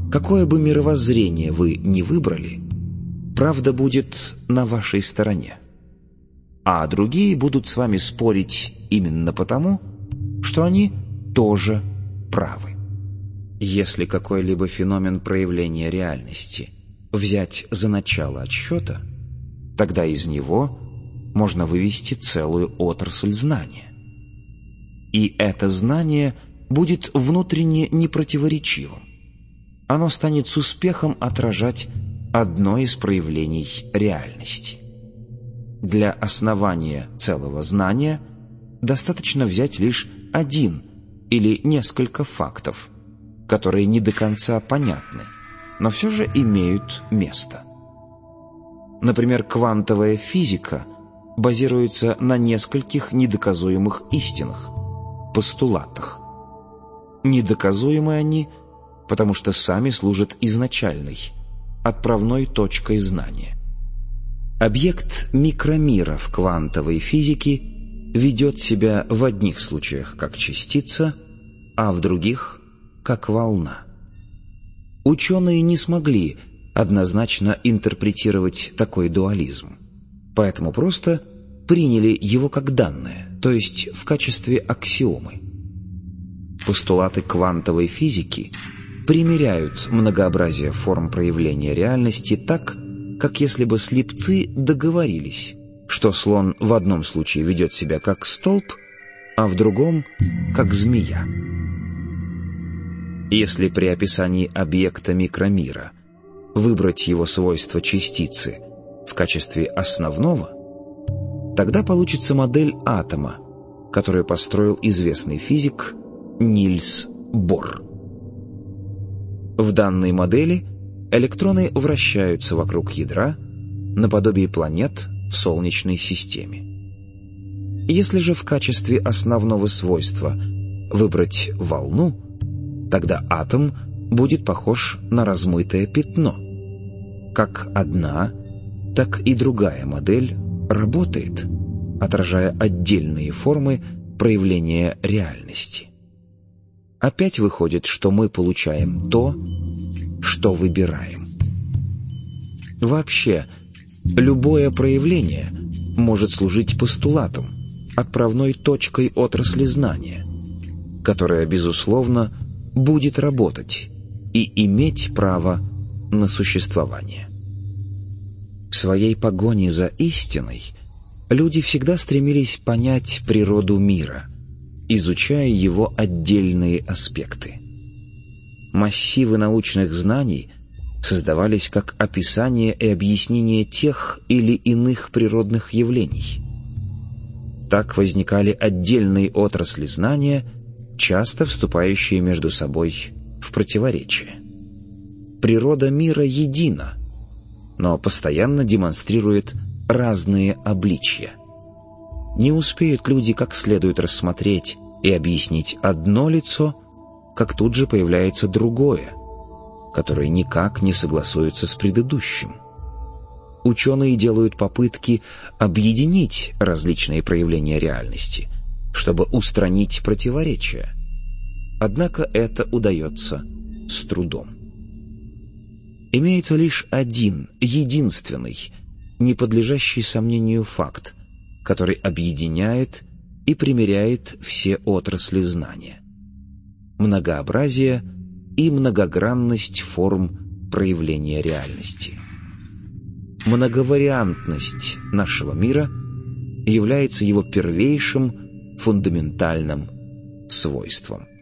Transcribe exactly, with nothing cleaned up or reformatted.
Какое бы мировоззрение вы ни выбрали, правда будет на вашей стороне, а другие будут с вами спорить именно потому, что они тоже правы. Если какой-либо феномен проявления реальности взять за начало отсчета, тогда из него можно вывести целую отрасль знания. И это знание будет внутренне непротиворечивым. Оно станет с успехом отражать одно из проявлений реальности. Для основания целого знания достаточно взять лишь один или несколько фактов, которые не до конца понятны, но все же имеют место. Например, квантовая физика базируется на нескольких недоказуемых истинах, постулатах. Недоказуемы они, потому что сами служат изначальной, отправной точкой знания. Объект микромира в квантовой физике ведет себя в одних случаях как частица, а в других – как волна. Ученые не смогли однозначно интерпретировать такой дуализм, поэтому просто приняли его как данное, то есть в качестве аксиомы. Постулаты квантовой физики примеряют многообразие форм проявления реальности так, как если бы слепцы договорились, что слон в одном случае ведет себя как столб, а в другом – как змея. Если при описании объекта микромира выбрать его свойства частицы в качестве основного, тогда получится модель атома, которую построил известный физик Нильс Бор. В данной модели электроны вращаются вокруг ядра наподобие планет в Солнечной системе. Если же в качестве основного свойства выбрать волну, тогда атом будет похож на размытое пятно. Как одна, так и другая модель работает, отражая отдельные формы проявления реальности. Опять выходит, что мы получаем то, что выбираем. Вообще, любое проявление может служить постулатом, отправной точкой отрасли знания, которая, безусловно, будет работать и иметь право на существование. В своей погоне за истиной люди всегда стремились понять природу мира, изучая его отдельные аспекты. Массивы научных знаний создавались как описание и объяснение тех или иных природных явлений. Так возникали отдельные отрасли знания, часто вступающие между собой в противоречие. Природа мира едина, но постоянно демонстрирует разные обличья. Не успеют люди как следует рассмотреть и объяснить одно лицо, как тут же появляется другое, которое никак не согласуется с предыдущим. Ученые делают попытки объединить различные проявления реальности, чтобы устранить противоречия. Однако это удается с трудом. Имеется лишь один, единственный, не подлежащий сомнению факт, который объединяет и примиряет все отрасли знания: многообразие и многогранность форм проявления реальности. Многовариантность нашего мира является его первейшим фундаментальным свойством.